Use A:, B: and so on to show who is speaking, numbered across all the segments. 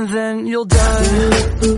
A: and then you'll die.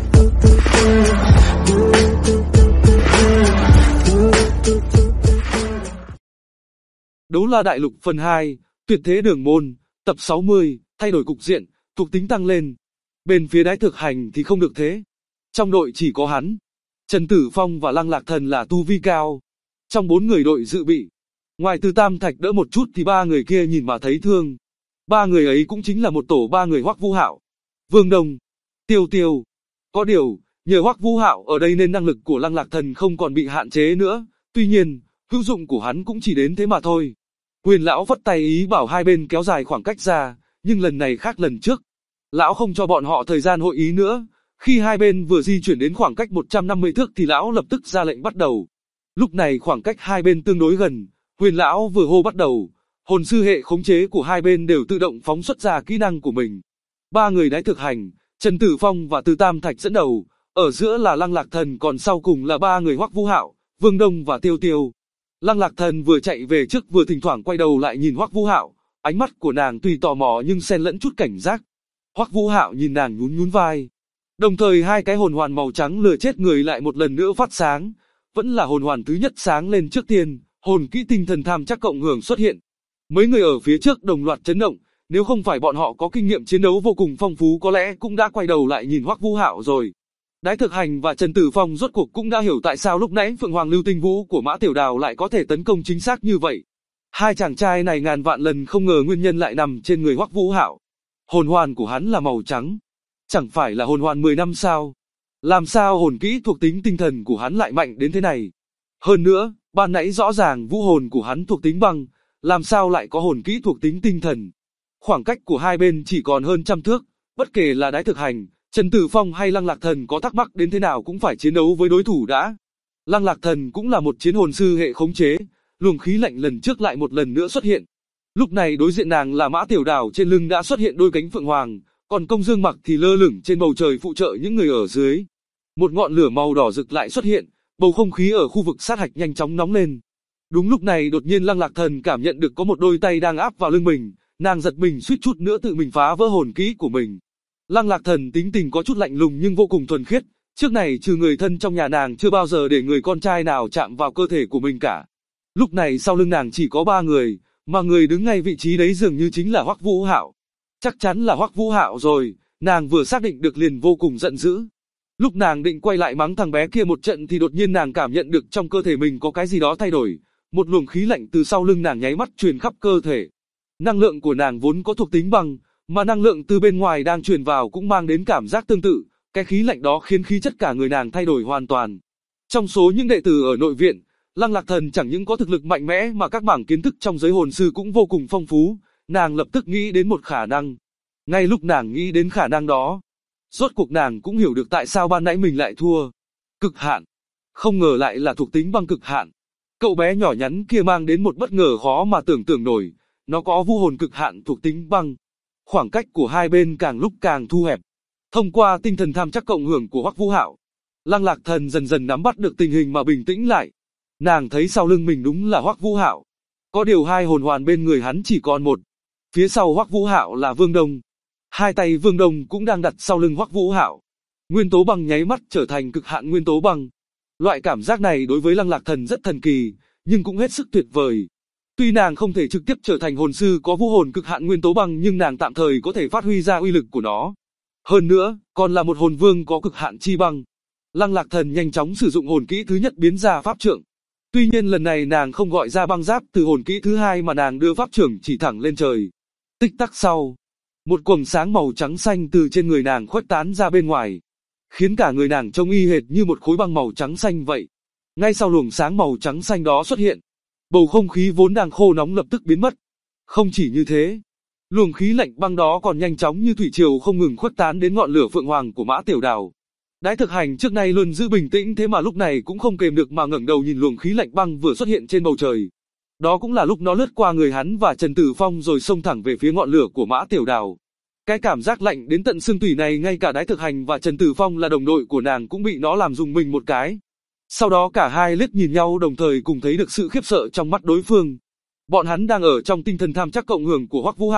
B: Đấu La Đại Lục phần 2, Tuyệt Thế Đường Môn, tập 60, thay đổi cục diện, thuộc tính tăng lên. Bên phía Đái Thực Hành thì không được thế. Trong đội chỉ có hắn, Trần Tử Phong và Lăng Lạc Thần là tu vi cao. Trong 4 người đội dự bị, ngoài Từ Tam Thạch đỡ một chút thì 3 người kia nhìn mà thấy thương. 3 người ấy cũng chính là một tổ 3 người Hoắc Vũ Hạo, Vương Đông, Tiêu Tiêu. Có điều, nhờ Hoắc Vũ Hạo ở đây nên năng lực của Lăng Lạc Thần không còn bị hạn chế nữa. Tuy nhiên, hữu dụng của hắn cũng chỉ đến thế mà thôi. Huyền lão vất tay ý bảo hai bên kéo dài khoảng cách ra, nhưng lần này khác lần trước. Lão không cho bọn họ thời gian hội ý nữa. Khi hai bên vừa di chuyển đến khoảng cách 150 thước thì lão lập tức ra lệnh bắt đầu. Lúc này khoảng cách hai bên tương đối gần, Huyền lão vừa hô bắt đầu, hồn sư hệ khống chế của hai bên đều tự động phóng xuất ra kỹ năng của mình. 3 người Đái Thực Hành, Trần Tử Phong và Từ Tam Thạch dẫn đầu, ở giữa là Lăng Lạc Thần, còn sau cùng là 3 người Hoắc Vũ Hạo, Vương Đông và Tiêu Tiêu. Lăng Lạc Thần vừa chạy về trước vừa thỉnh thoảng quay đầu lại nhìn Hoắc Vũ Hạo, ánh mắt của nàng tuy tò mò nhưng xen lẫn chút cảnh giác. Hoắc Vũ Hạo nhìn nàng nhún nhún vai. Đồng thời hai cái hồn hoàn màu trắng lừa chết người lại một lần nữa phát sáng, vẫn là hồn hoàn thứ nhất sáng lên trước tiên, hồn kỹ tinh thần tham chắc cộng hưởng xuất hiện. Mấy người ở phía trước đồng loạt chấn động, nếu không phải bọn họ có kinh nghiệm chiến đấu vô cùng phong phú có lẽ cũng đã quay đầu lại nhìn Hoắc Vũ Hạo rồi. Đái Thực Hành và Trần Tử Phong rốt cuộc cũng đã hiểu tại sao lúc nãy Phượng Hoàng Lưu Tinh Vũ của Mã Tiểu Đào lại có thể tấn công chính xác như vậy. Hai chàng trai này ngàn vạn lần không ngờ nguyên nhân lại nằm trên người Hoắc Vũ Hạo. Hồn hoàn của hắn là màu trắng. Chẳng phải là hồn hoàn 10 năm sao? Làm sao hồn kỹ thuộc tính tinh thần của hắn lại mạnh đến thế này? Hơn nữa, ban nãy rõ ràng vũ hồn của hắn thuộc tính băng, làm sao lại có hồn kỹ thuộc tính tinh thần? Khoảng cách của hai bên chỉ còn hơn trăm thước, bất kể là Đái Thực Hành, Trần Tử Phong hay Lăng Lạc Thần có thắc mắc đến thế nào cũng phải chiến đấu với đối thủ đã. Lăng Lạc Thần cũng là một chiến hồn sư hệ khống chế, luồng khí lạnh lần trước lại một lần nữa xuất hiện. Lúc này đối diện nàng là Mã Tiểu Đào, trên lưng đã xuất hiện đôi cánh phượng hoàng, còn Công Dương Mặc thì lơ lửng trên bầu trời phụ trợ những người ở dưới. Một ngọn lửa màu đỏ rực lại xuất hiện, bầu không khí ở khu vực sát hạch nhanh chóng nóng lên. Đúng lúc này đột nhiên Lăng Lạc Thần cảm nhận được có một đôi tay đang áp vào lưng mình, nàng giật mình suýt chút nữa tự mình phá vỡ hồn kỹ của mình. Lăng Lạc Thần tính tình có chút lạnh lùng nhưng vô cùng thuần khiết, trước này trừ người thân trong nhà nàng chưa bao giờ để người con trai nào chạm vào cơ thể của mình cả. Lúc này sau lưng nàng chỉ có 3 người, mà người đứng ngay vị trí đấy dường như chính là Hoắc Vũ Hạo. Chắc chắn là Hoắc Vũ Hạo rồi, nàng vừa xác định được liền vô cùng giận dữ. Lúc nàng định quay lại mắng thằng bé kia một trận thì đột nhiên nàng cảm nhận được trong cơ thể mình có cái gì đó thay đổi, một luồng khí lạnh từ sau lưng nàng nháy mắt truyền khắp cơ thể. Năng lượng của nàng vốn có thuộc tính băng, mà năng lượng từ bên ngoài đang truyền vào cũng mang đến cảm giác tương tự, cái khí lạnh đó khiến khí chất cả người nàng thay đổi hoàn toàn. Trong số những đệ tử ở nội viện, Lăng Lạc Thần chẳng những có thực lực mạnh mẽ mà các mảng kiến thức trong giới hồn sư cũng vô cùng phong phú, nàng lập tức nghĩ đến một khả năng. Ngay lúc nàng nghĩ đến khả năng đó, rốt cuộc nàng cũng hiểu được tại sao ban nãy mình lại thua. Cực hạn. Không ngờ lại là thuộc tính băng cực hạn. Cậu bé nhỏ nhắn kia mang đến một bất ngờ khó mà tưởng tượng nổi, nó có vũ hồn cực hạn thuộc tính băng. Khoảng cách của hai bên càng lúc càng thu hẹp. Thông qua tinh thần tham chắc cộng hưởng của Hoắc Vũ Hạo, Lăng Lạc Thần dần dần nắm bắt được tình hình mà bình tĩnh lại. Nàng thấy sau lưng mình đúng là Hoắc Vũ Hạo. Có điều hai hồn hoàn bên người hắn chỉ còn một. Phía sau Hoắc Vũ Hạo là Vương Đông. Hai tay Vương Đông cũng đang đặt sau lưng Hoắc Vũ Hạo. Nguyên tố băng nháy mắt trở thành cực hạn nguyên tố băng. Loại cảm giác này đối với Lăng Lạc Thần rất thần kỳ, nhưng cũng hết sức tuyệt vời. Tuy nàng không thể trực tiếp trở thành hồn sư có vũ hồn cực hạn nguyên tố băng nhưng nàng tạm thời có thể phát huy ra uy lực của nó. Hơn nữa, còn là một hồn vương có cực hạn chi băng. Lăng Lạc Thần nhanh chóng sử dụng hồn kỹ thứ nhất biến ra pháp trượng. Tuy nhiên lần này nàng không gọi ra băng giáp từ hồn kỹ thứ hai mà nàng đưa pháp trượng chỉ thẳng lên trời. Tích tắc sau, một quầng sáng màu trắng xanh từ trên người nàng khuếch tán ra bên ngoài, khiến cả người nàng trông y hệt như một khối băng màu trắng xanh vậy. Ngay sau luồng sáng màu trắng xanh đó xuất hiện, bầu không khí vốn đang khô nóng lập tức biến mất. Không chỉ như thế, luồng khí lạnh băng đó còn nhanh chóng như thủy triều không ngừng khuếch tán đến ngọn lửa phượng hoàng của Mã Tiểu Đào. Đái Thực Hành trước nay luôn giữ bình tĩnh thế mà lúc này cũng không kềm được mà ngẩng đầu nhìn luồng khí lạnh băng vừa xuất hiện trên bầu trời. Đó cũng là lúc nó lướt qua người hắn và Trần Tử Phong rồi xông thẳng về phía ngọn lửa của Mã Tiểu Đào. Cái cảm giác lạnh đến tận xương tủy này ngay cả Đái Thực Hành và Trần Tử Phong là đồng đội của nàng cũng bị nó làm rùng mình một cái. Sau đó cả hai liếc nhìn nhau đồng thời cùng thấy được sự khiếp sợ trong mắt đối phương. Bọn hắn đang ở trong tinh thần tham chắc cộng hưởng của Hoắc Vũ Hạo,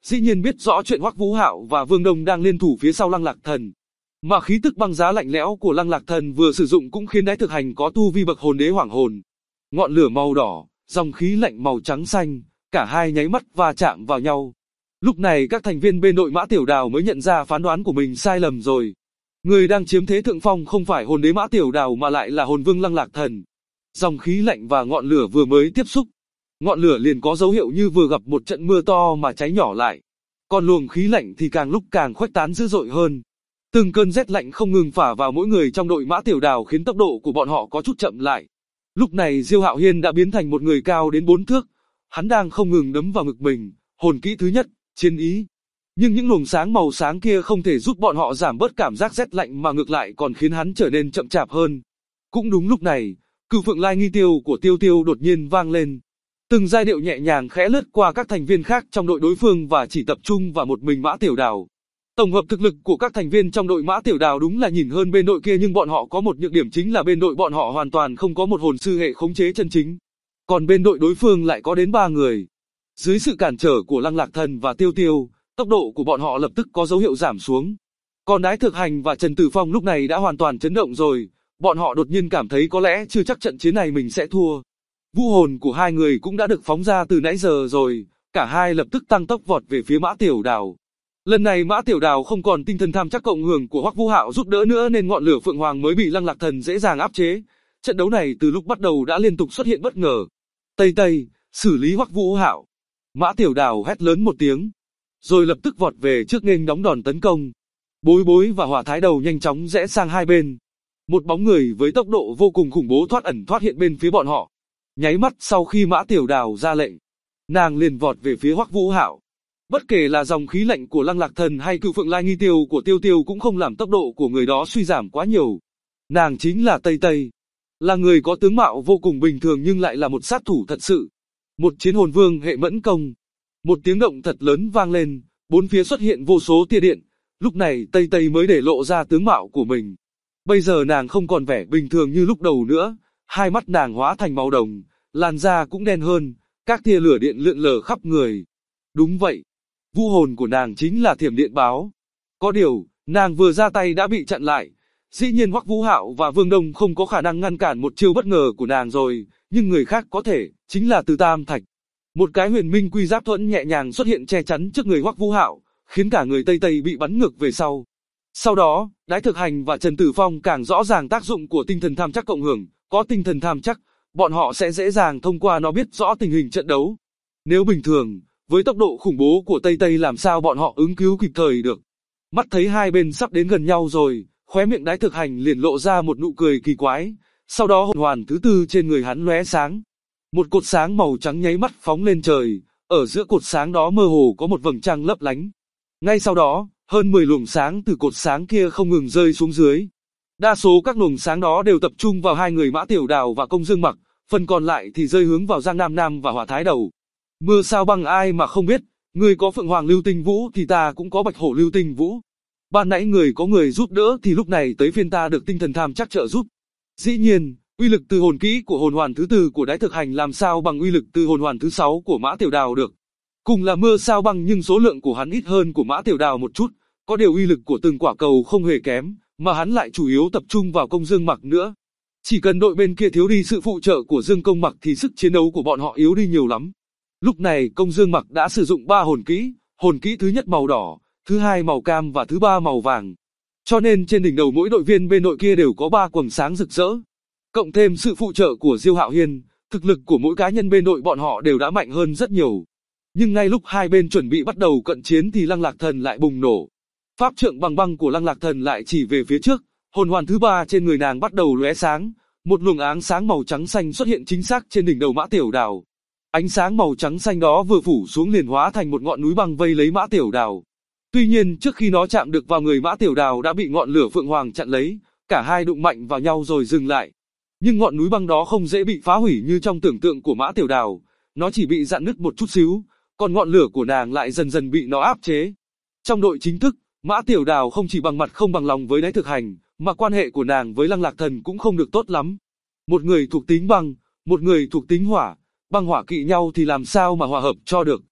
B: dĩ nhiên biết rõ chuyện Hoắc Vũ Hạo và Vương Đông đang liên thủ phía sau Lăng Lạc Thần. Mà khí tức băng giá lạnh lẽo của Lăng Lạc Thần vừa sử dụng cũng khiến Đái Thực Hành có tu vi bậc hồn đế hoảng hồn. Ngọn lửa màu đỏ, dòng khí lạnh màu trắng xanh, cả hai nháy mắt va chạm vào nhau. Lúc này các thành viên bên đội Mã Tiểu Đào mới nhận ra phán đoán của mình sai lầm rồi. Người đang chiếm thế thượng phong không phải hồn đế Mã Tiểu Đào mà lại là hồn vương Lăng Lạc Thần. Dòng khí lạnh và ngọn lửa vừa mới tiếp xúc, ngọn lửa liền có dấu hiệu như vừa gặp một trận mưa to mà cháy nhỏ lại. Còn luồng khí lạnh thì càng lúc càng khuếch tán dữ dội hơn. Từng cơn rét lạnh không ngừng phả vào mỗi người trong đội Mã Tiểu Đào khiến tốc độ của bọn họ có chút chậm lại. Lúc này Diêu Hạo Hiên đã biến thành một người cao đến 4 thước. Hắn đang không ngừng đấm vào ngực mình, hồn kỹ thứ nhất, chiến ý. Nhưng những luồng sáng màu sáng kia không thể giúp bọn họ giảm bớt cảm giác rét lạnh mà ngược lại còn khiến hắn trở nên chậm chạp hơn. Cũng đúng lúc này, Cửu Phượng Lai Nghi Tiêu của Tiêu Tiêu đột nhiên vang lên. Từng giai điệu nhẹ nhàng khẽ lướt qua các thành viên khác trong đội đối phương và chỉ tập trung vào một mình Mã Tiểu Đào. Tổng hợp thực lực của các thành viên trong đội Mã Tiểu Đào đúng là nhìn hơn bên đội kia, nhưng bọn họ có một nhược điểm chính là bên đội bọn họ hoàn toàn không có một hồn sư hệ khống chế chân chính. Còn bên đội đối phương lại có đến 3 người. Dưới sự cản trở của Lăng Lạc Thần và Tiêu Tiêu, tốc độ của bọn họ lập tức có dấu hiệu giảm xuống. Còn Đái Thực Hành và Trần Tử Phong lúc này đã hoàn toàn chấn động rồi, bọn họ đột nhiên cảm thấy có lẽ chưa chắc trận chiến này mình sẽ thua. Vũ hồn của hai người cũng đã được phóng ra từ nãy giờ rồi, cả hai lập tức tăng tốc vọt về phía Mã Tiểu Đào. Lần này Mã Tiểu Đào không còn tinh thần tham chắc cộng hưởng của Hoắc Vũ Hạo giúp đỡ nữa nên ngọn lửa Phượng Hoàng mới bị Lăng Lạc Thần dễ dàng áp chế. Trận đấu này từ lúc bắt đầu đã liên tục xuất hiện bất ngờ. Tây Tây, xử lý Hoắc Vũ Hạo. Mã Tiểu Đào hét lớn một tiếng, rồi lập tức vọt về trước nghênh đóng đòn tấn công. Bối Bối và Hỏa Thái Đầu nhanh chóng rẽ sang hai bên. Một bóng người với tốc độ vô cùng khủng bố thoát ẩn thoát hiện bên phía bọn họ. Nháy mắt sau khi Mã Tiểu Đào ra lệnh, nàng liền vọt về phía Hoắc Vũ Hạo. Bất kể là dòng khí lạnh của Lăng Lạc Thần hay Cửu Phượng Lai Nghi Tiêu của Tiêu Tiêu cũng không làm tốc độ của người đó suy giảm quá nhiều. Nàng chính là Tây Tây, là người có tướng mạo vô cùng bình thường nhưng lại là một sát thủ thật sự. Một chiến hồn vương hệ mẫn công. Một tiếng động thật lớn vang lên, bốn phía xuất hiện vô số tia điện. Lúc này Tây Tây mới để lộ ra tướng mạo của mình. Bây giờ nàng không còn vẻ bình thường như lúc đầu nữa, hai mắt nàng hóa thành màu đồng, làn da cũng đen hơn, các tia lửa điện lượn lờ khắp người. Đúng vậy, vũ hồn của nàng chính là Thiểm Điện Báo. Có điều, nàng vừa ra tay đã bị chặn lại. Dĩ nhiên Hoắc Vũ Hạo và Vương Đông không có khả năng ngăn cản một chiêu bất ngờ của nàng rồi, nhưng người khác có thể, chính là Từ Tam Thạch. Một cái huyền minh quy giáp thuẫn nhẹ nhàng xuất hiện che chắn trước người Hoắc Vũ Hạo, khiến cả người Tây Tây bị bắn ngược về sau. Sau đó, Đái Thực Hành và Trần Tử Phong càng rõ ràng tác dụng của tinh thần tham chắc cộng hưởng, có tinh thần tham chắc, bọn họ sẽ dễ dàng thông qua nó biết rõ tình hình trận đấu. Nếu bình thường, với tốc độ khủng bố của Tây Tây làm sao bọn họ ứng cứu kịp thời được. Mắt thấy hai bên sắp đến gần nhau rồi, khóe miệng Đái Thực Hành liền lộ ra một nụ cười kỳ quái, sau đó hồn hoàn thứ tư trên người hắn lóe sáng. Một cột sáng màu trắng nháy mắt phóng lên trời, ở giữa cột sáng đó mơ hồ có một vầng trăng lấp lánh. Ngay sau đó, hơn 10 luồng sáng từ cột sáng kia không ngừng rơi xuống dưới. Đa số các luồng sáng đó đều tập trung vào hai người Mã Tiểu Đào và Công Dương Mặc, phần còn lại thì rơi hướng vào Giang Nam Nam và Hỏa Thái Đầu. Mưa sao băng ai mà không biết, người có Phượng Hoàng Lưu Tinh Vũ thì ta cũng có Bạch Hổ Lưu Tinh Vũ. Ban nãy người có người giúp đỡ thì lúc này tới phiên ta được tinh thần tham chắc trợ giúp. Dĩ nhiên, uy lực từ hồn kỹ của hồn hoàn thứ tư của Đái Thực Hành làm sao bằng uy lực từ hồn hoàn thứ 6 của Mã Tiểu Đào được. Cùng là mưa sao băng nhưng số lượng của hắn ít hơn của Mã Tiểu Đào một chút, có điều uy lực của từng quả cầu không hề kém, mà hắn lại chủ yếu tập trung vào Công Dương Mặc nữa. Chỉ cần đội bên kia thiếu đi sự phụ trợ của Dương Công Mặc thì sức chiến đấu của bọn họ yếu đi nhiều lắm. Lúc này Công Dương Mặc đã sử dụng 3 hồn kỹ thứ nhất màu đỏ, thứ hai màu cam và thứ ba màu vàng. Cho nên trên đỉnh đầu mỗi đội viên bên đội kia đều có 3 quầng sáng rực rỡ. Cộng thêm sự phụ trợ của Diêu Hạo Hiên, thực lực của mỗi cá nhân bên đội bọn họ đều đã mạnh hơn rất nhiều. Nhưng ngay lúc hai bên chuẩn bị bắt đầu cận chiến thì Lăng Lạc Thần lại bùng nổ. Pháp trượng bằng băng của Lăng Lạc Thần lại chỉ về phía trước, hồn hoàn thứ 3 trên người nàng bắt đầu lóe sáng, một luồng áng sáng màu trắng xanh xuất hiện chính xác trên đỉnh đầu Mã Tiểu Đào. Ánh sáng màu trắng xanh đó vừa phủ xuống liền hóa thành một ngọn núi băng vây lấy Mã Tiểu Đào. Tuy nhiên trước khi nó chạm được vào người Mã Tiểu Đào đã bị ngọn lửa Phượng Hoàng chặn lấy, cả hai đụng mạnh vào nhau rồi dừng lại. Nhưng ngọn núi băng đó không dễ bị phá hủy như trong tưởng tượng của Mã Tiểu Đào, nó chỉ bị rạn nứt một chút xíu, còn ngọn lửa của nàng lại dần dần bị nó áp chế. Trong đội chính thức, Mã Tiểu Đào không chỉ bằng mặt không bằng lòng với Đái Thực Hành, mà quan hệ của nàng với Lăng Lạc Thần cũng không được tốt lắm. Một người thuộc tính băng, một người thuộc tính hỏa, băng hỏa kỵ nhau thì làm sao mà hòa hợp cho được.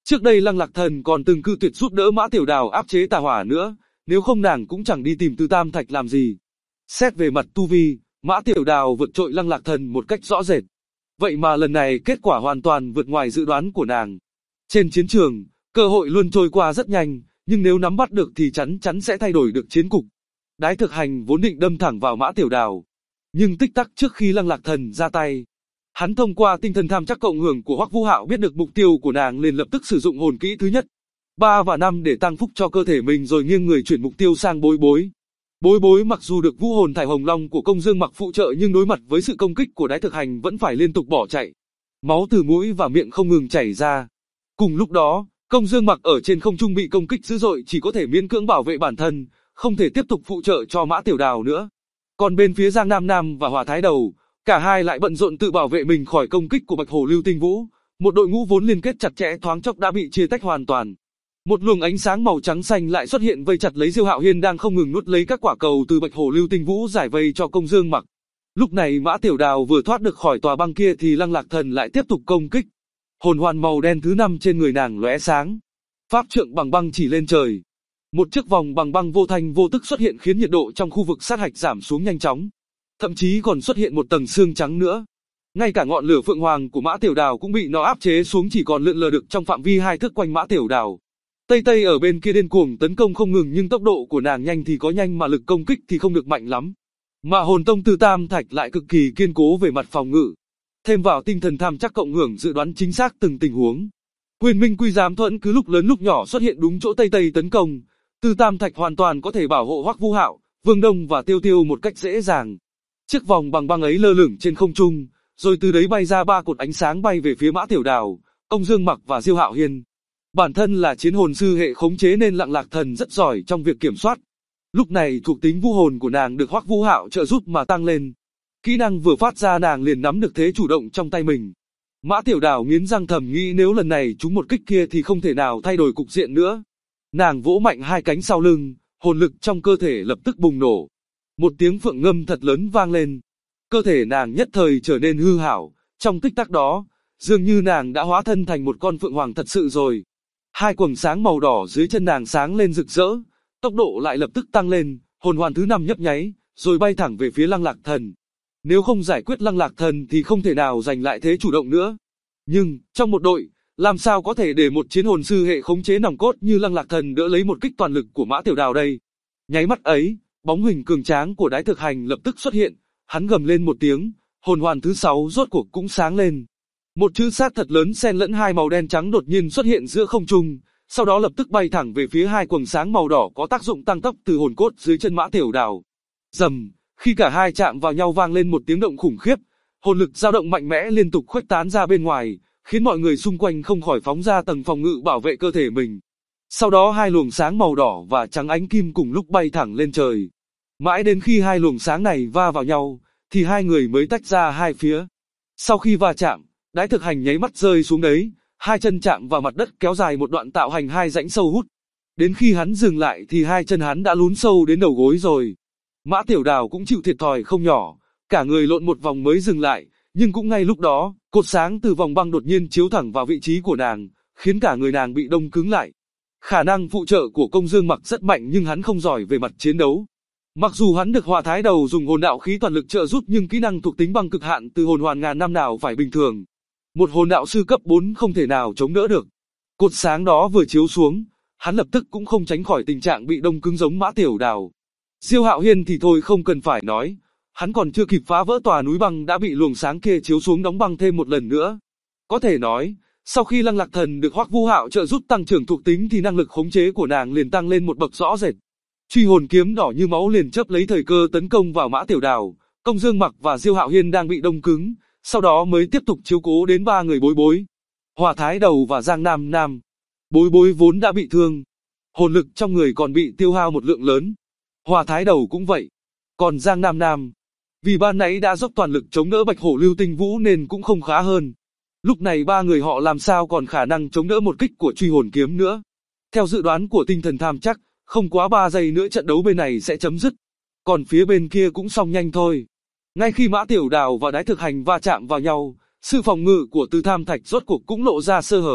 B: Trước đây Lăng Lạc Thần còn từng cự tuyệt giúp đỡ Mã Tiểu Đào áp chế tà hỏa nữa, nếu không nàng cũng chẳng đi tìm Từ Tam Thạch làm gì. Xét về mặt tu vi, Mã Tiểu Đào vượt trội Lăng Lạc Thần một cách rõ rệt. Vậy mà lần này kết quả hoàn toàn vượt ngoài dự đoán của nàng. Trên chiến trường, cơ hội luôn trôi qua rất nhanh, nhưng nếu nắm bắt được thì chắn chắn sẽ thay đổi được chiến cục. Đái Thực Hành vốn định đâm thẳng vào Mã Tiểu Đào, nhưng tích tắc trước khi Lăng Lạc Thần ra tay, hắn thông qua tinh thần tham chắc cộng hưởng của Hoắc Vũ Hạo biết được mục tiêu của nàng liền lập tức sử dụng hồn kỹ thứ nhất, 3 và 5 để tăng phúc cho cơ thể mình rồi nghiêng người chuyển mục tiêu sang Bối Bối. Bối Bối mặc dù được vũ hồn thải hồng long của Công Dương Mặc phụ trợ nhưng đối mặt với sự công kích của Đái Thực Hành vẫn phải liên tục bỏ chạy. Máu từ mũi và miệng không ngừng chảy ra. Cùng lúc đó, Công Dương Mặc ở trên không trung bị công kích dữ dội chỉ có thể miễn cưỡng bảo vệ bản thân, không thể tiếp tục phụ trợ cho Mã Tiểu Đào nữa. Còn bên phía Giang Nam Nam và Hỏa Thái Đầu, cả hai lại bận rộn tự bảo vệ mình khỏi công kích của Bạch Hổ Lưu Tinh Vũ. Một đội ngũ vốn liên kết chặt chẽ thoáng chốc đã bị chia tách hoàn toàn. Một luồng ánh sáng màu trắng xanh lại xuất hiện vây chặt lấy Diêu Hạo Hiên đang không ngừng nuốt lấy các quả cầu từ Bạch Hổ Lưu Tinh Vũ giải vây cho Công Dương Mặc. Lúc này Mã Tiểu Đào vừa thoát được khỏi tòa băng kia thì Lăng Lạc Thần lại tiếp tục công kích. Hồn hoàn màu đen thứ 5 trên người nàng lóe sáng. Pháp trượng bằng băng chỉ lên trời. Một chiếc vòng bằng băng vô thanh vô tức xuất hiện khiến nhiệt độ trong khu vực sát hạch giảm xuống nhanh chóng. Thậm chí còn xuất hiện một tầng xương trắng nữa. Ngay cả ngọn lửa phượng hoàng của Mã Tiểu Đào cũng bị nó áp chế xuống chỉ còn lượn lờ được trong phạm vi 2 thước quanh Mã Tiểu Đào. Tây Tây ở bên kia điên cuồng tấn công không ngừng nhưng tốc độ của nàng nhanh thì có nhanh mà lực công kích thì không được mạnh lắm. Mà hồn tông Từ Tam Thạch lại cực kỳ kiên cố về mặt phòng ngự. Thêm vào tinh thần tham chắc cộng hưởng dự đoán chính xác từng tình huống. Huyền Minh Quy Giám Thuẫn cứ lúc lớn lúc nhỏ xuất hiện đúng chỗ Tây Tây tấn công. Từ Tam Thạch hoàn toàn có thể bảo hộ Hoắc Vũ Hạo, Vương Đông và Tiêu Tiêu một cách dễ dàng. Chiếc vòng bằng băng ấy lơ lửng trên không trung, rồi từ đấy bay ra 3 cột ánh sáng bay về phía Mã Tiểu Đào, Công Dương Mặc và Diêu Hạo Hiên. Bản thân là chiến hồn sư hệ khống chế nên Lăng Lạc Thần rất giỏi trong việc kiểm soát. Lúc này thuộc tính vũ hồn của nàng được Hoắc Vũ Hạo trợ giúp mà tăng lên. Kỹ năng vừa phát ra nàng liền nắm được thế chủ động trong tay mình. Mã Tiểu Đào nghiến răng thầm nghĩ nếu lần này trúng một kích kia thì không thể nào thay đổi cục diện nữa. Nàng vỗ mạnh 2 cánh sau lưng, hồn lực trong cơ thể lập tức bùng nổ. Một tiếng phượng ngâm thật lớn vang lên. Cơ thể nàng nhất thời trở nên hư hảo, trong tích tắc đó, dường như nàng đã hóa thân thành một con phượng hoàng thật sự rồi. 2 quầng sáng màu đỏ dưới chân nàng sáng lên rực rỡ, tốc độ lại lập tức tăng lên, hồn hoàn thứ 5 nhấp nháy, rồi bay thẳng về phía Lăng Lạc Thần. Nếu không giải quyết Lăng Lạc Thần thì không thể nào giành lại thế chủ động nữa. Nhưng, trong một đội, làm sao có thể để một chiến hồn sư hệ khống chế nòng cốt như Lăng Lạc Thần đỡ lấy một kích toàn lực của Mã Tiểu Đào đây? Nháy mắt ấy, bóng hình cường tráng của Đái Thực Hành lập tức xuất hiện, hắn gầm lên một tiếng, hồn hoàn thứ 6 rốt cuộc cũng sáng lên. Một chữ sát thật lớn xen lẫn 2 màu đen trắng đột nhiên xuất hiện giữa không trung, sau đó lập tức bay thẳng về phía 2 quầng sáng màu đỏ có tác dụng tăng tốc từ hồn cốt dưới chân Mã Tiểu Đào. Rầm, khi cả hai chạm vào nhau vang lên một tiếng động khủng khiếp, hồn lực dao động mạnh mẽ liên tục khuếch tán ra bên ngoài, khiến mọi người xung quanh không khỏi phóng ra tầng phòng ngự bảo vệ cơ thể mình. Sau đó 2 luồng sáng màu đỏ và trắng ánh kim cùng lúc bay thẳng lên trời. Mãi đến khi 2 luồng sáng này va vào nhau, thì 2 người mới tách ra hai phía. Sau khi va chạm, Đái Thực Hành nháy mắt rơi xuống đấy, 2 chân chạm vào mặt đất kéo dài một đoạn tạo thành 2 rãnh sâu hút. Đến khi hắn dừng lại thì 2 chân hắn đã lún sâu đến đầu gối rồi. Mã Tiểu Đào cũng chịu thiệt thòi không nhỏ, cả người lộn một vòng mới dừng lại, nhưng cũng ngay lúc đó, cột sáng từ vòng băng đột nhiên chiếu thẳng vào vị trí của nàng, khiến cả người nàng bị đông cứng lại. Khả năng phụ trợ của Công Dương Mặc rất mạnh nhưng hắn không giỏi về mặt chiến đấu. Mặc dù hắn được Hỏa Thái Đầu dùng hồn đạo khí toàn lực trợ giúp nhưng kỹ năng thuộc tính băng cực hạn từ hồn hoàn ngàn năm nào phải bình thường. Một hồn đạo sư cấp 4 không thể nào chống đỡ được. Cột sáng đó vừa chiếu xuống, hắn lập tức cũng không tránh khỏi tình trạng bị đông cứng giống Mã Tiểu Đào. Diêu Hạo Hiên thì thôi không cần phải nói, hắn còn chưa kịp phá vỡ tòa núi băng đã bị luồng sáng kia chiếu xuống đóng băng thêm một lần nữa. Có thể nói, sau khi Lăng Lạc Thần được Hoắc Vũ Hạo trợ giúp tăng trưởng thuộc tính thì năng lực khống chế của nàng liền tăng lên một bậc rõ rệt. Truy hồn kiếm đỏ như máu liền chớp lấy thời cơ tấn công vào Mã Tiểu Đào, Công Dương Mặc và Diêu Hạo Hiên đang bị đông cứng, sau đó mới tiếp tục chiếu cố đến 3 người Bối Bối, Hỏa Thái Đầu và Giang Nam Nam. Bối Bối vốn đã bị thương, hồn lực trong người còn bị tiêu hao một lượng lớn. Hỏa Thái Đầu cũng vậy. Còn Giang Nam Nam, vì ban nãy đã dốc toàn lực chống đỡ Bạch Hổ Lưu Tinh Vũ nên cũng không khá hơn. Lúc này 3 người họ làm sao còn khả năng chống đỡ một kích của truy hồn kiếm nữa. Theo dự đoán của tinh thần tham chắc, không quá 3 giây nữa trận đấu bên này sẽ chấm dứt. Còn phía bên kia cũng xong nhanh thôi. Ngay khi Mã Tiểu Đào và Đái Thực Hành va chạm vào nhau, sự phòng ngự của Từ Tham Thạch rốt cuộc cũng lộ ra sơ hở.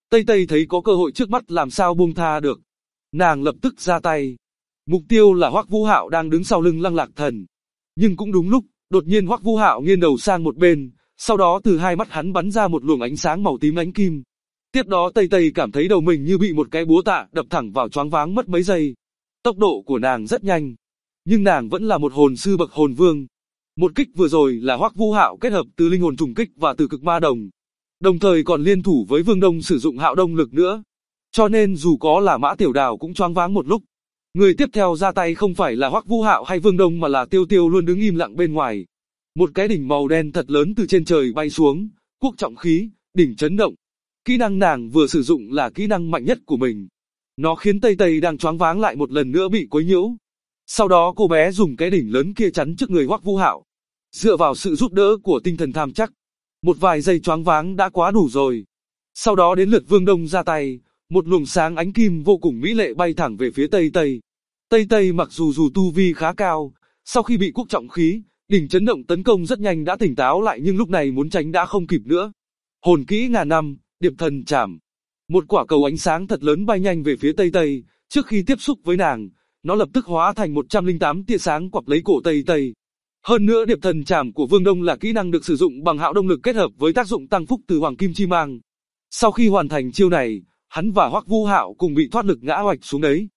B: Tây Tây thấy có cơ hội trước mắt làm sao buông tha được. Nàng lập tức ra tay. Mục tiêu là Hoắc Vũ Hạo đang đứng sau lưng Lăng Lạc Thần. Nhưng cũng đúng lúc, đột nhiên Hoắc Vũ Hạo nghiêng đầu sang một bên, sau đó từ hai mắt hắn bắn ra một luồng ánh sáng màu tím ánh kim. Tiếp đó Tây Tây cảm thấy đầu mình như bị một cái búa tạ đập thẳng vào, choáng váng mất mấy giây. Tốc độ của nàng rất nhanh, nhưng nàng vẫn là một hồn sư bậc hồn vương. Một kích vừa rồi là Hoắc Vũ Hạo kết hợp từ linh hồn trùng kích và từ cực ma đồng, đồng thời còn liên thủ với Vương Đông sử dụng hạo đông lực nữa. Cho nên dù có là Mã Tiểu Đào cũng choáng váng một lúc. Người tiếp theo ra tay không phải là Hoắc Vũ Hạo hay Vương Đông mà là Tiêu Tiêu luôn đứng im lặng bên ngoài. Một cái đỉnh màu đen thật lớn từ trên trời bay xuống, quốc trọng khí, đỉnh chấn động. Kỹ năng nàng vừa sử dụng là kỹ năng mạnh nhất của mình. Nó khiến Tây Tây đang choáng váng lại một lần nữa bị quấy nhiễu. Sau đó cô bé dùng cái đỉnh lớn kia chắn trước người Hoắc Vũ Hạo. Dựa vào sự giúp đỡ của tinh thần tham chắc, một vài giây choáng váng đã quá đủ rồi. Sau đó đến lượt Vương Đông ra tay, một luồng sáng ánh kim vô cùng mỹ lệ bay thẳng về phía Tây Tây. Tây Tây mặc dù tu vi khá cao, sau khi bị quốc trọng khí, đỉnh chấn động tấn công rất nhanh đã tỉnh táo lại, nhưng lúc này muốn tránh đã không kịp nữa. Hồn kỹ ngàn năm, Điệp Thần Trảm. Một quả cầu ánh sáng thật lớn bay nhanh về phía Tây Tây, trước khi tiếp xúc với nàng, nó lập tức hóa thành 108 tia sáng quặp lấy cổ Tây Tây. Hơn nữa Điệp Thần Trảm của Vương Đông là kỹ năng được sử dụng bằng hạo đông lực kết hợp với tác dụng tăng phúc từ Hoàng Kim Chi Mang. Sau khi hoàn thành chiêu này, hắn và Hoắc Vũ Hạo cùng bị thoát lực ngã oạch xuống đấy.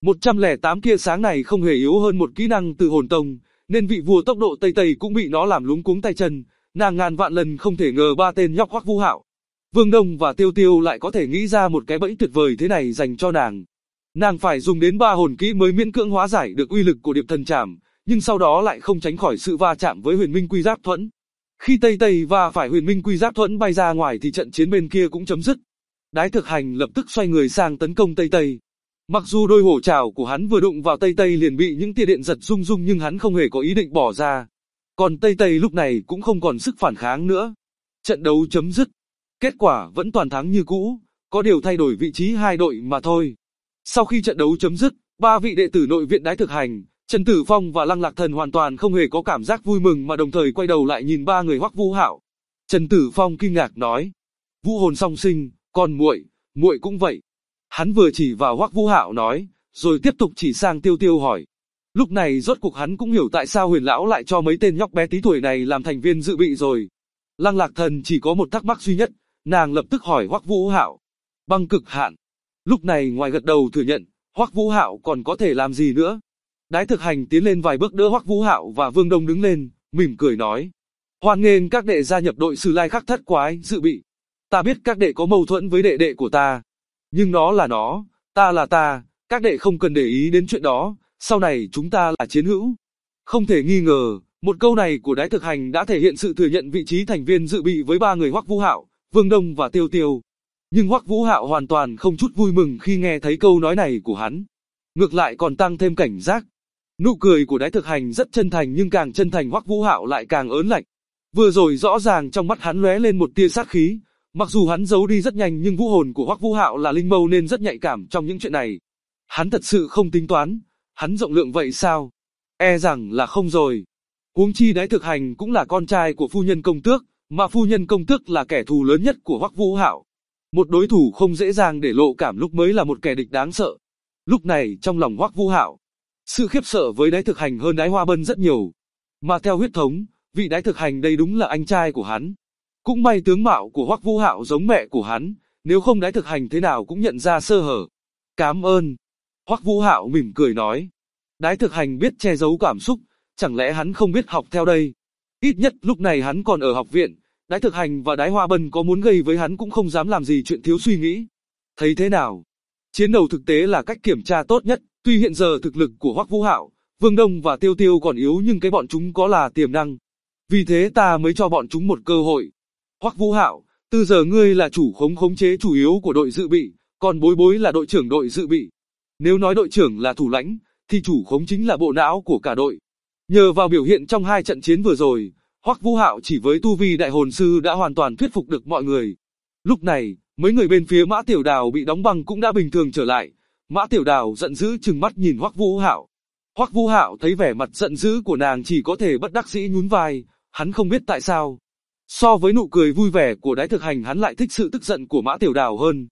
B: 108 tia sáng này không hề yếu hơn một kỹ năng từ hồn tông, nên vị vua tốc độ Tây Tây cũng bị nó làm luống cuống tay chân. Nàng ngàn vạn lần không thể ngờ ba tên nhóc Hoắc Vũ Hạo, Vương Đông và Tiêu Tiêu lại có thể nghĩ ra một cái bẫy tuyệt vời thế này dành cho nàng. Nàng phải dùng đến 3 hồn kỹ mới miễn cưỡng hóa giải được uy lực của Điệp Thần Trảm, nhưng sau đó lại không tránh khỏi sự va chạm với Huyền Minh Quy Giáp Thuẫn. Khi Tây Tây va phải Huyền Minh Quy Giáp Thuẫn bay ra ngoài thì trận chiến bên kia cũng chấm dứt. Đái Thực Hành lập tức xoay người sang tấn công Tây Tây. Mặc dù đôi hổ trảo của hắn vừa đụng vào Tây Tây liền bị những tia điện giật rung rung, nhưng hắn không hề có ý định bỏ ra. Còn Tây Tây lúc này cũng không còn sức phản kháng nữa. Trận đấu chấm dứt. Kết quả vẫn toàn thắng như cũ, có điều thay đổi vị trí hai đội mà thôi. Sau khi trận đấu chấm dứt, 3 vị đệ tử nội viện Đái Thực Hành, Trần Tử Phong và Lăng Lạc Thần hoàn toàn không hề có cảm giác vui mừng mà đồng thời quay đầu lại nhìn 3 người Hoắc Vũ Hạo. Trần Tử Phong kinh ngạc nói: "Vũ hồn song sinh, còn muội cũng vậy." Hắn vừa chỉ vào Hoắc Vũ Hạo nói, rồi tiếp tục chỉ sang Tiêu Tiêu hỏi. Lúc này rốt cuộc hắn cũng hiểu tại sao Huyền lão lại cho mấy tên nhóc bé tí tuổi này làm thành viên dự bị rồi. Lăng Lạc Thần chỉ có một thắc mắc duy nhất, nàng lập tức hỏi Hoắc Vũ Hạo: "Băng cực hạn." Lúc này ngoài gật đầu thừa nhận, Hoắc Vũ Hạo còn có thể làm gì nữa? Đái Thực Hành tiến lên vài bước đỡ Hoắc Vũ Hạo và Vương Đông đứng lên, mỉm cười nói: "Hoan nghênh các đệ gia nhập đội Sử Lai Khắc Thất Quái dự bị. Ta biết các đệ có mâu thuẫn với đệ đệ của ta, nhưng nó là nó, ta là ta, các đệ không cần để ý đến chuyện đó, sau này chúng ta là chiến hữu." Không thể nghi ngờ, một câu này của Đái Thực Hành đã thể hiện sự thừa nhận vị trí thành viên dự bị với 3 người Hoắc Vũ Hạo, Vương Đông và Tiêu Tiêu. Nhưng Hoắc Vũ Hạo hoàn toàn không chút vui mừng khi nghe thấy câu nói này của hắn. Ngược lại còn tăng thêm cảnh giác. Nụ cười của Đái Thực Hành rất chân thành, nhưng càng chân thành Hoắc Vũ Hạo lại càng ớn lạnh. Vừa rồi rõ ràng trong mắt hắn lóe lên một tia sát khí. Mặc dù hắn giấu đi rất nhanh nhưng vũ hồn của Hoắc Vũ Hạo là linh mâu nên rất nhạy cảm trong những chuyện này. Hắn thật sự không tính toán. Hắn rộng lượng vậy sao? E rằng là không rồi. Huống chi Đái Thực Hành cũng là con trai của phu nhân công tước, mà phu nhân công tước là kẻ thù lớn nhất của Hoắc Vũ Hạo. Một đối thủ không dễ dàng để lộ cảm lúc mới là một kẻ địch đáng sợ. Lúc này trong lòng Hoắc Vũ Hạo, sự khiếp sợ với Đái Thực Hành hơn Đái Hoa Bân rất nhiều. Mà theo huyết thống, vị Đái Thực Hành đây đúng là anh trai của hắn. Cũng may tướng mạo của Hoắc Vũ Hạo giống mẹ của hắn, nếu không Đái Thực Hành thế nào cũng nhận ra sơ hở. "Cảm ơn." Hoắc Vũ Hạo mỉm cười nói. Đái Thực Hành biết che giấu cảm xúc, chẳng lẽ hắn không biết học theo đây? Ít nhất lúc này hắn còn ở học viện, Đái Thực Hành và Đái Hoa Bân có muốn gây với hắn cũng không dám làm gì chuyện thiếu suy nghĩ. Thấy thế nào? Chiến đấu thực tế là cách kiểm tra tốt nhất, tuy hiện giờ thực lực của Hoắc Vũ Hạo, Vương Đông và Tiêu Tiêu còn yếu nhưng cái bọn chúng có là tiềm năng. Vì thế ta mới cho bọn chúng một cơ hội. Hoắc Vũ Hạo, từ giờ ngươi là chủ khống chế chủ yếu của đội dự bị, còn Bối Bối là đội trưởng đội dự bị. Nếu nói đội trưởng là thủ lãnh, thì chủ khống chính là bộ não của cả đội. Nhờ vào biểu hiện trong 2 trận chiến vừa rồi, Hoắc Vũ Hạo chỉ với tu vi đại hồn sư đã hoàn toàn thuyết phục được mọi người. Lúc này, mấy người bên phía Mã Tiểu Đào bị đóng băng cũng đã bình thường trở lại. Mã Tiểu Đào giận dữ trừng mắt nhìn Hoắc Vũ Hạo. Hoắc Vũ Hạo thấy vẻ mặt giận dữ của nàng chỉ có thể bất đắc dĩ nhún vai, hắn không biết tại sao. So với nụ cười vui vẻ của Đái Thực Hành hắn lại thích sự tức giận của Mã Tiểu Đào hơn.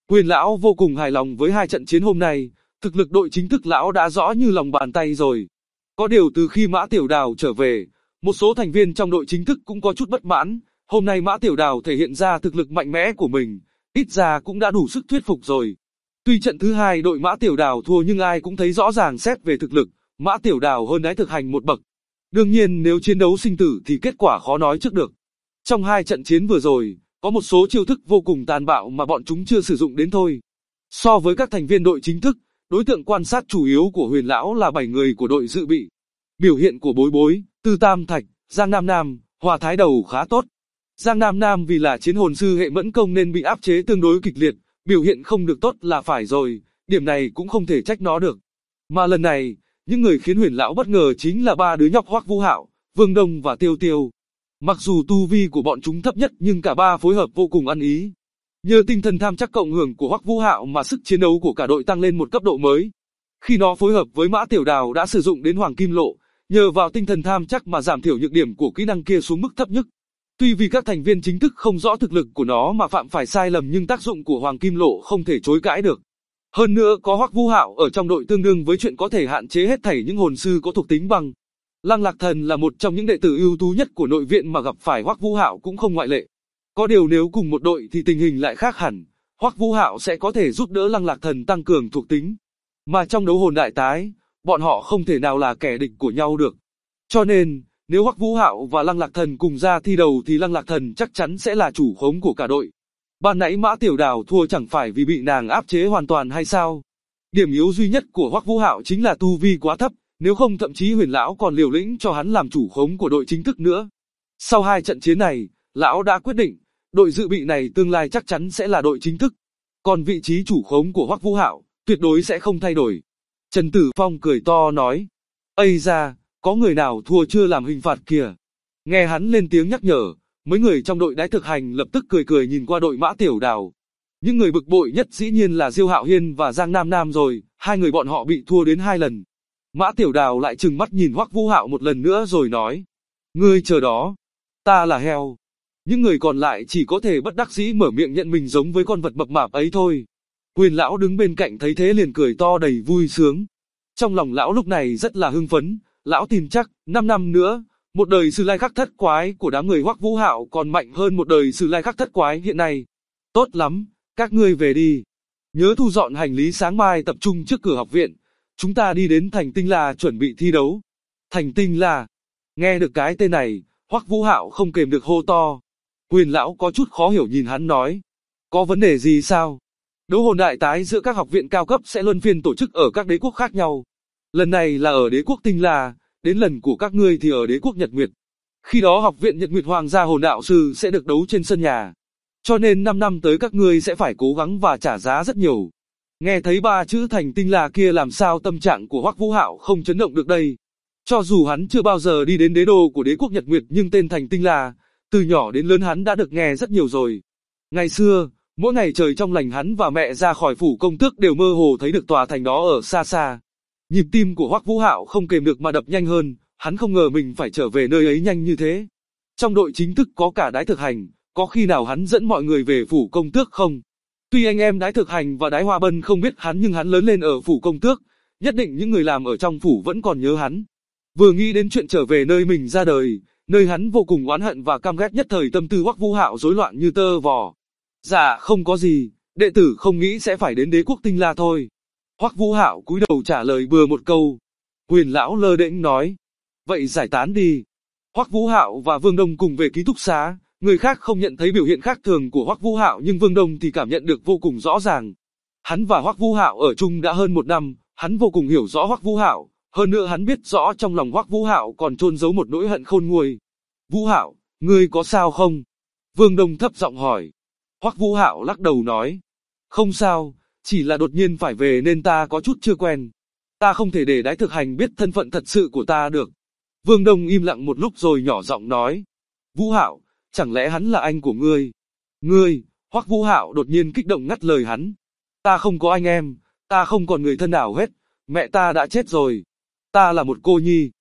B: Huyền lão vô cùng hài lòng với hai trận chiến hôm nay, thực lực đội chính thức lão đã rõ như lòng bàn tay rồi. Có điều từ khi Mã Tiểu Đào trở về, một số thành viên trong đội chính thức cũng có chút bất mãn, hôm nay Mã Tiểu Đào thể hiện ra thực lực mạnh mẽ của mình, ít ra cũng đã đủ sức thuyết phục rồi. Tuy trận thứ hai đội Mã Tiểu Đào thua nhưng ai cũng thấy rõ ràng xét về thực lực, Mã Tiểu Đào hơn Đái Thực Hành một bậc. Đương nhiên nếu chiến đấu sinh tử thì kết quả khó nói trước được. Trong hai trận chiến vừa rồi, có một số chiêu thức vô cùng tàn bạo mà bọn chúng chưa sử dụng đến thôi. So với các thành viên đội chính thức, đối tượng quan sát chủ yếu của Huyền lão là 7 người của đội dự bị. Biểu hiện của Bối Bối, Tư Tam Thạch, Giang Nam Nam, Hòa Thái Đầu khá tốt. Giang Nam Nam vì là chiến hồn sư hệ mẫn công nên bị áp chế tương đối kịch liệt, biểu hiện không được tốt là phải rồi, điểm này cũng không thể trách nó được. Mà lần này, những người khiến Huyền lão bất ngờ chính là ba đứa nhóc Hoắc Vũ Hạo, Vương Đông và Tiêu Tiêu. Mặc dù tu vi của bọn chúng thấp nhất nhưng cả ba phối hợp vô cùng ăn ý. Nhờ tinh thần tham chắc cộng hưởng của Hoắc Vũ Hạo mà sức chiến đấu của cả đội tăng lên một cấp độ mới. Khi nó phối hợp với Mã Tiểu Đào đã sử dụng đến Hoàng Kim Lộ, nhờ vào tinh thần tham chắc mà giảm thiểu nhược điểm của kỹ năng kia xuống mức thấp nhất. Tuy vì các thành viên chính thức không rõ thực lực của nó mà phạm phải sai lầm nhưng tác dụng của Hoàng Kim Lộ không thể chối cãi được. Hơn nữa có Hoắc Vũ Hạo ở trong đội tương đương với chuyện có thể hạn chế hết thảy những hồn sư có thuộc tính băng. Lăng Lạc Thần là một trong những đệ tử ưu tú nhất của nội viện mà gặp phải Hoắc Vũ Hạo cũng không ngoại lệ. Có điều nếu cùng một đội thì tình hình lại khác hẳn, Hoắc Vũ Hạo sẽ có thể giúp đỡ Lăng Lạc Thần tăng cường thuộc tính. Mà trong đấu hồn đại tái, bọn họ không thể nào là kẻ địch của nhau được. Cho nên, nếu Hoắc Vũ Hạo và Lăng Lạc Thần cùng ra thi đấu thì Lăng Lạc Thần chắc chắn sẽ là chủ khống của cả đội. Ban nãy Mã Tiểu Đào thua chẳng phải vì bị nàng áp chế hoàn toàn hay sao? Điểm yếu duy nhất của Hoắc Vũ Hạo chính là tu vi quá thấp, nếu không thậm chí Huyền lão còn liều lĩnh cho hắn làm chủ khống của đội chính thức nữa. Sau hai trận chiến này, lão đã quyết định, đội dự bị này tương lai chắc chắn sẽ là đội chính thức. Còn vị trí chủ khống của Hoắc Vũ Hạo, tuyệt đối sẽ không thay đổi. Trần Tử Phong cười to nói, Ây da, có người nào thua chưa làm hình phạt kìa. Nghe hắn lên tiếng nhắc nhở, mấy người trong đội Đái Thực Hành lập tức cười cười nhìn qua đội Mã Tiểu Đào. Những người bực bội nhất dĩ nhiên là Diêu Hạo Hiên và Giang Nam Nam rồi, hai người bọn họ bị thua đến 2 lần. Mã Tiểu Đào lại trừng mắt nhìn Hoắc Vũ Hạo một lần nữa rồi nói, ngươi chờ đó, ta là heo. Những người còn lại chỉ có thể bất đắc dĩ mở miệng nhận mình giống với con vật mập mạp ấy thôi. Huyền lão đứng bên cạnh thấy thế liền cười to đầy vui sướng. Trong lòng lão lúc này rất là hưng phấn, lão tin chắc, 5 năm nữa, một đời Sử Lai Khắc Thất Quái của đám người Hoắc Vũ Hạo còn mạnh hơn một đời Sử Lai Khắc Thất Quái hiện nay. Tốt lắm, các ngươi về đi. Nhớ thu dọn hành lý sáng mai tập trung trước cửa học viện. Chúng ta đi đến Thành Tinh La chuẩn bị thi đấu. Thành Tinh La. Nghe được cái tên này, Hoắc Vũ Hạo không kềm được hô to. Huyền lão có chút khó hiểu nhìn hắn nói. Có vấn đề gì sao? Đấu hồn đại tái giữa các học viện cao cấp sẽ luân phiên tổ chức ở các đế quốc khác nhau. Lần này là ở đế quốc Tinh La, đến lần của các ngươi thì ở đế quốc Nhật Nguyệt. Khi đó học viện Nhật Nguyệt Hoàng gia hồn đạo sư sẽ được đấu trên sân nhà. Cho nên 5 năm tới các ngươi sẽ phải cố gắng và trả giá rất nhiều. Nghe thấy 3 chữ Thành Tinh La kia làm sao tâm trạng của Hoắc Vũ Hạo không chấn động được đây. Cho dù hắn chưa bao giờ đi đến đế đô của đế quốc Nhật Nguyệt nhưng tên Thành Tinh La, từ nhỏ đến lớn hắn đã được nghe rất nhiều rồi. Ngày xưa, mỗi ngày trời trong lành hắn và mẹ ra khỏi phủ công tước đều mơ hồ thấy được tòa thành đó ở xa xa. Nhịp tim của Hoắc Vũ Hạo không kềm được mà đập nhanh hơn, hắn không ngờ mình phải trở về nơi ấy nhanh như thế. Trong đội chính thức có cả Đái Thực Hành, có khi nào hắn dẫn mọi người về phủ công tước không? Tuy anh em Đái Thực Hành và Đái Hoa Bân không biết hắn nhưng hắn lớn lên ở phủ công tước, nhất định những người làm ở trong phủ vẫn còn nhớ hắn. Vừa nghĩ đến chuyện trở về nơi mình ra đời, nơi hắn vô cùng oán hận và căm ghét nhất thời tâm tư Hoắc Vũ Hạo rối loạn như tơ vò. Dạ không có gì, đệ tử không nghĩ sẽ phải đến đế quốc Tinh La thôi. Hoắc Vũ Hạo cúi đầu trả lời bừa một câu. Huyền lão lơ đễnh nói, vậy giải tán đi. Hoắc Vũ Hạo và Vương Đông cùng về ký túc xá, người khác không nhận thấy biểu hiện khác thường của Hoắc Vũ Hạo nhưng Vương Đông thì cảm nhận được vô cùng rõ ràng. Hắn và Hoắc Vũ Hạo ở chung đã hơn 1 năm, hắn vô cùng hiểu rõ Hoắc Vũ Hạo, hơn nữa hắn biết rõ trong lòng Hoắc Vũ Hạo còn chôn giấu một nỗi hận khôn nguôi. Vũ Hạo, ngươi có sao không? Vương Đông thấp giọng hỏi. Hoắc Vũ Hạo lắc đầu nói, không sao, chỉ là đột nhiên phải về nên ta có chút chưa quen. Ta không thể để Đái Thực Hành biết thân phận thật sự của ta được. Vương Đông im lặng một lúc rồi nhỏ giọng nói, Vũ Hạo, chẳng lẽ hắn là anh của ngươi? Ngươi, Hoắc Vũ Hạo đột nhiên kích động ngắt lời hắn. Ta không có anh em, ta không còn người thân nào hết, mẹ ta đã chết rồi. Ta là một cô nhi.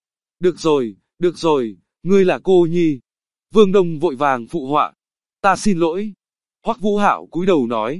B: Được rồi, ngươi là cô nhi. Vương Đông vội vàng phụ họa. Ta xin lỗi. Hoắc Vũ Hạo cúi đầu nói.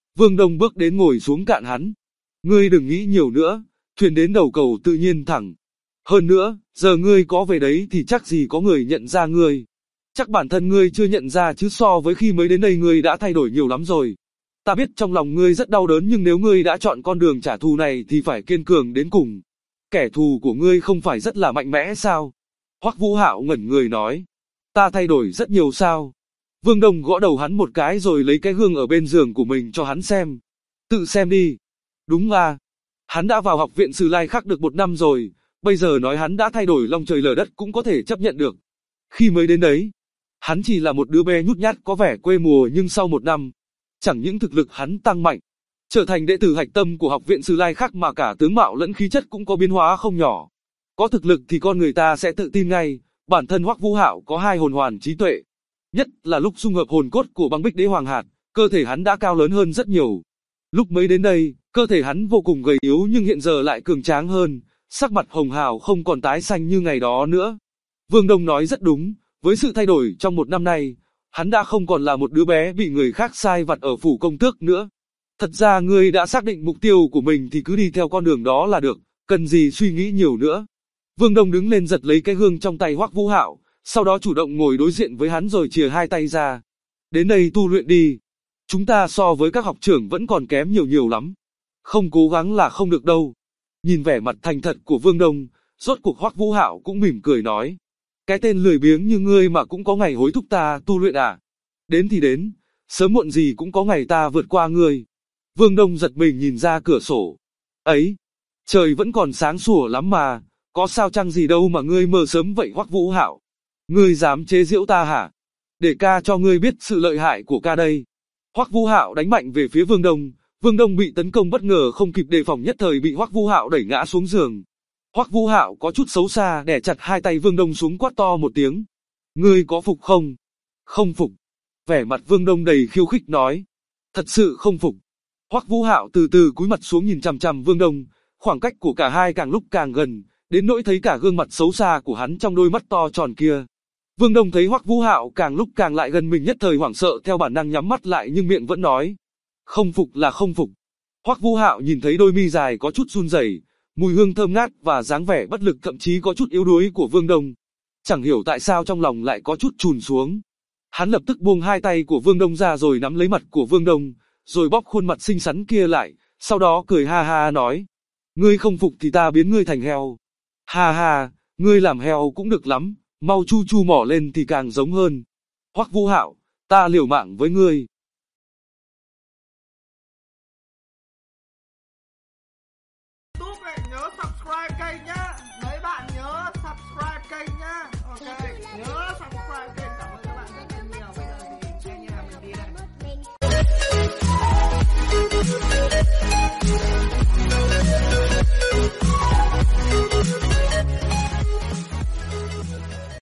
B: Vương Đông bước đến ngồi xuống cạnh hắn. Ngươi đừng nghĩ nhiều nữa, thuyền đến đầu cầu tự nhiên thẳng. Hơn nữa, giờ ngươi có về đấy thì chắc gì có người nhận ra ngươi. Chắc bản thân ngươi chưa nhận ra chứ so với khi mới đến đây ngươi đã thay đổi nhiều lắm rồi. Ta biết trong lòng ngươi rất đau đớn nhưng nếu ngươi đã chọn con đường trả thù này thì phải kiên cường đến cùng. Kẻ thù của ngươi không phải rất là mạnh mẽ sao? Hoắc Vũ Hạo ngẩn người nói. Ta thay đổi rất nhiều sao? Vương Đông gõ đầu hắn một cái rồi lấy cái gương ở bên giường của mình cho hắn xem. Tự xem đi. Đúng à. Hắn đã vào học viện Sử Lai Khắc được 1 năm rồi, bây giờ nói hắn đã thay đổi long trời lở đất cũng có thể chấp nhận được. Khi mới đến đấy, hắn chỉ là một đứa bé nhút nhát có vẻ quê mùa nhưng sau 1 năm, chẳng những thực lực hắn tăng mạnh, trở thành đệ tử hạch tâm của học viện Sử Lai Khắc mà cả tướng mạo lẫn khí chất cũng có biến hóa không nhỏ. Có thực lực thì con người ta sẽ tự tin ngay, bản thân Hoắc Vũ Hạo có 2 hồn hoàn trí tuệ. Nhất là lúc dung hợp hồn cốt của băng bích đế hoàng hạt, cơ thể hắn đã cao lớn hơn rất nhiều. Lúc mới đến đây, cơ thể hắn vô cùng gầy yếu nhưng hiện giờ lại cường tráng hơn, sắc mặt hồng hào không còn tái xanh như ngày đó nữa. Vương Đông nói rất đúng, với sự thay đổi trong 1 năm nay, hắn đã không còn là một đứa bé bị người khác sai vặt ở phủ công tước nữa. Thật ra ngươi đã xác định mục tiêu của mình thì cứ đi theo con đường đó là được, cần gì suy nghĩ nhiều nữa. Vương Đông đứng lên giật lấy cái gương trong tay Hoắc Vũ Hạo, sau đó chủ động ngồi đối diện với hắn rồi chìa 2 tay ra. Đến đây tu luyện đi. Chúng ta so với các học trưởng vẫn còn kém nhiều lắm. Không cố gắng là không được đâu. Nhìn vẻ mặt thành thật của Vương Đông, rốt cuộc Hoắc Vũ Hạo cũng mỉm cười nói. Cái tên lười biếng như ngươi mà cũng có ngày hối thúc ta tu luyện à? Đến thì đến, sớm muộn gì cũng có ngày ta vượt qua ngươi. Vương Đông giật mình nhìn ra cửa sổ. Ấy, trời vẫn còn sáng sủa lắm mà, có sao chăng gì đâu mà ngươi mơ sớm vậy Hoắc Vũ Hạo. Ngươi dám chế giễu ta hả? Để ca cho ngươi biết sự lợi hại của ca đây. Hoắc Vũ Hạo đánh mạnh về phía Vương Đông. Vương Đông bị tấn công bất ngờ không kịp đề phòng nhất thời bị Hoắc Vũ Hạo đẩy ngã xuống giường. Hoắc Vũ Hạo có chút xấu xa đè chặt 2 tay Vương Đông xuống quát to một tiếng. Ngươi có phục không? Không phục. Vẻ mặt Vương Đông đầy khiêu khích nói. Thật sự không phục. Hoắc Vũ Hạo từ từ cúi mặt xuống nhìn chằm chằm Vương Đông, khoảng cách của cả hai càng lúc càng gần, đến nỗi thấy cả gương mặt xấu xa của hắn trong đôi mắt to tròn kia. Vương Đông thấy Hoắc Vũ Hạo càng lúc càng lại gần mình nhất thời hoảng sợ theo bản năng nhắm mắt lại nhưng miệng vẫn nói. Không phục là không phục. Hoắc Vũ Hạo nhìn thấy đôi mi dài có chút run rẩy, mùi hương thơm ngát và dáng vẻ bất lực thậm chí có chút yếu đuối của Vương Đông. Chẳng hiểu tại sao trong lòng lại có chút chùn xuống. Hắn lập tức buông 2 tay của Vương Đông ra rồi nắm lấy mặt của Vương Đông, rồi bóp khuôn mặt xinh xắn kia lại, sau đó cười ha ha nói. Ngươi không phục thì ta biến ngươi thành heo. Ha ha, ngươi làm heo cũng được lắm, mau chu chu mỏ lên thì càng giống hơn. Hoắc Vũ Hạo, ta liều mạng với ngươi.
A: Túp này, nhớ